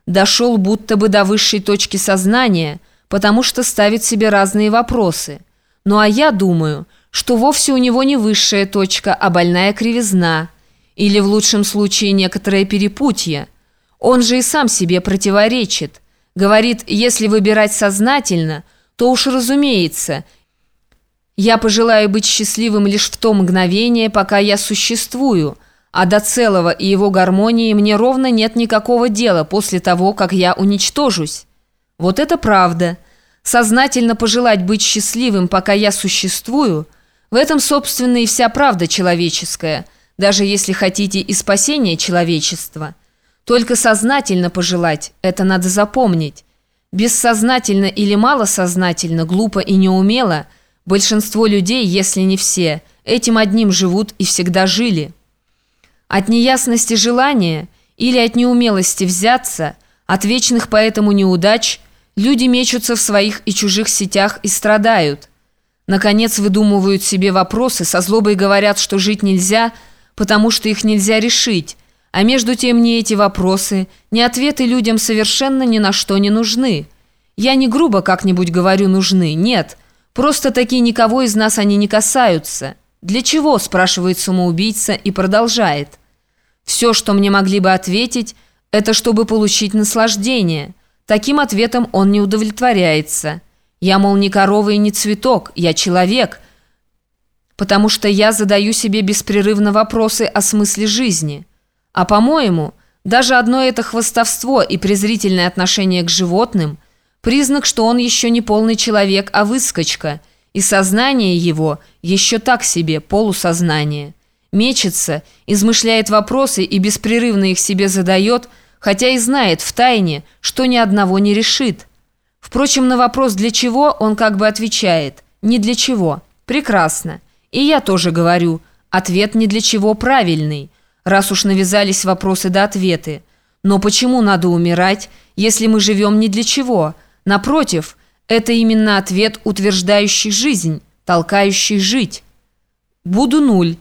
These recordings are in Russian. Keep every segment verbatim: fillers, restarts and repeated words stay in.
дошел будто бы до высшей точки сознания, потому что ставит себе разные вопросы. Ну а я думаю, что вовсе у него не высшая точка, а больная кривизна, или в лучшем случае некоторое перепутье. Он же и сам себе противоречит. Говорит, если выбирать сознательно, то уж разумеется, я пожелаю быть счастливым лишь в то мгновение, пока я существую, а до целого и его гармонии мне ровно нет никакого дела после того, как я уничтожусь. Вот это правда. Сознательно пожелать быть счастливым, пока я существую, в этом, собственно, и вся правда человеческая, даже если хотите и спасение человечества. Только сознательно пожелать, это надо запомнить. Бессознательно или малосознательно, глупо и неумело, большинство людей, если не все, этим одним живут и всегда жили. От неясности желания или от неумелости взяться, от вечных поэтому неудач, люди мечутся в своих и чужих сетях и страдают. Наконец выдумывают себе вопросы, со злобой говорят, что жить нельзя, потому что их нельзя решить, а между тем ни эти вопросы, ни ответы людям совершенно ни на что не нужны. Я не грубо как-нибудь говорю «нужны», нет, просто-таки никого из нас они не касаются. «Для чего?» – спрашивает самоубийца и продолжает. «Все, что мне могли бы ответить, это чтобы получить наслаждение». Таким ответом он не удовлетворяется. Я, мол, не корова и не цветок, я человек, потому что я задаю себе беспрерывно вопросы о смысле жизни. А по-моему, даже одно это хвастовство и презрительное отношение к животным – признак, что он еще не полный человек, а выскочка, и сознание его еще так себе, полусознание. Мечется, измышляет вопросы и беспрерывно их себе задает, хотя и знает втайне, что ни одного не решит. Впрочем, на вопрос «для чего?» он как бы отвечает «не для чего». Прекрасно. И я тоже говорю, ответ «не для чего» правильный, раз уж навязались вопросы да ответы. Но почему надо умирать, если мы живем не для чего? Напротив, это именно ответ, утверждающий жизнь, толкающий жить. Буду нуль.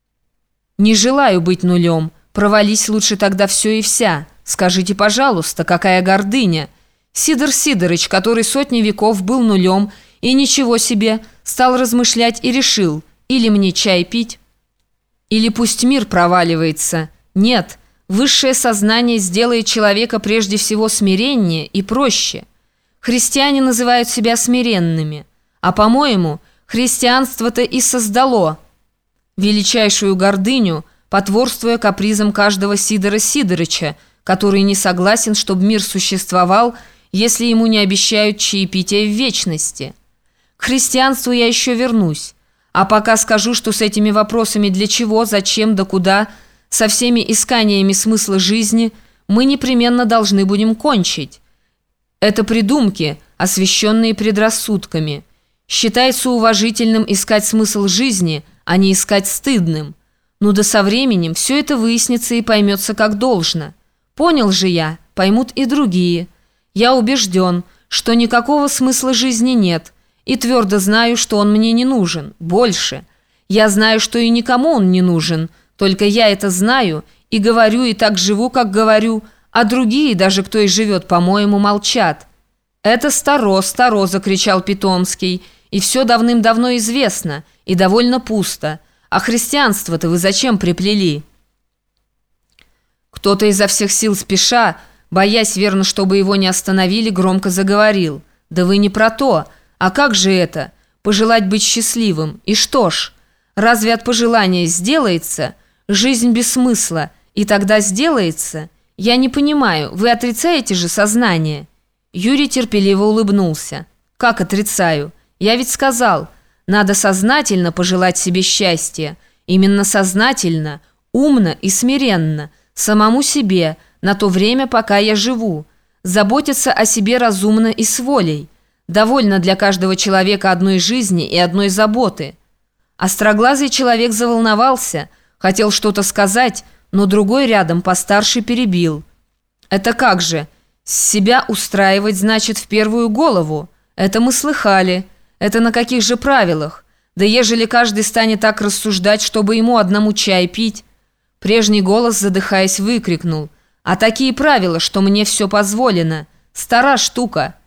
Не желаю быть нулем. Провались лучше тогда все и вся. Скажите, пожалуйста, какая гордыня. Сидор Сидорыч, который сотни веков был нулем и ничего себе, стал размышлять и решил, или мне чай пить, или пусть мир проваливается. Нет, высшее сознание сделает человека прежде всего смиреннее и проще. Христиане называют себя смиренными, а, по-моему, христианство-то и создало величайшую гордыню, потворствуя капризам каждого Сидора Сидорыча, который не согласен, чтобы мир существовал, если ему не обещают чаепитие в вечности. К христианству я еще вернусь, а пока скажу, что с этими вопросами для чего, зачем, да куда, со всеми исканиями смысла жизни мы непременно должны будем кончить. Это придумки, освященные предрассудками. Считается уважительным искать смысл жизни, а не искать стыдным. Ну да со временем все это выяснится и поймется как должно. Понял же я, поймут и другие. Я убежден, что никакого смысла жизни нет, и твердо знаю, что он мне не нужен. Больше. Я знаю, что и никому он не нужен, только я это знаю и говорю, и так живу, как говорю, а другие, даже кто и живет, по-моему, молчат. «Это старо, старо!» – закричал Питомский. «И все давным-давно известно, и довольно пусто. А христианство-то вы зачем приплели?» Кто-то изо всех сил спеша, боясь верно, чтобы его не остановили, громко заговорил. «Да вы не про то. А как же это? Пожелать быть счастливым. И что ж, разве от пожелания сделается? Жизнь без смысла. И тогда сделается? Я не понимаю, вы отрицаете же сознание?» Юрий терпеливо улыбнулся. «Как отрицаю? Я ведь сказал, надо сознательно пожелать себе счастья. Именно сознательно, умно и смиренно, самому себе, на то время, пока я живу. Заботиться о себе разумно и с волей. Довольно для каждого человека одной жизни и одной заботы». Остроглазый человек заволновался, хотел что-то сказать, но другой рядом постарше перебил. «Это как же? Себя устраивать значит в первую голову. Это мы слыхали. Это на каких же правилах? Да ежели каждый станет так рассуждать, чтобы ему одному чай пить». Прежний голос, задыхаясь, выкрикнул: А такие правила, что мне все позволено. Стара штука.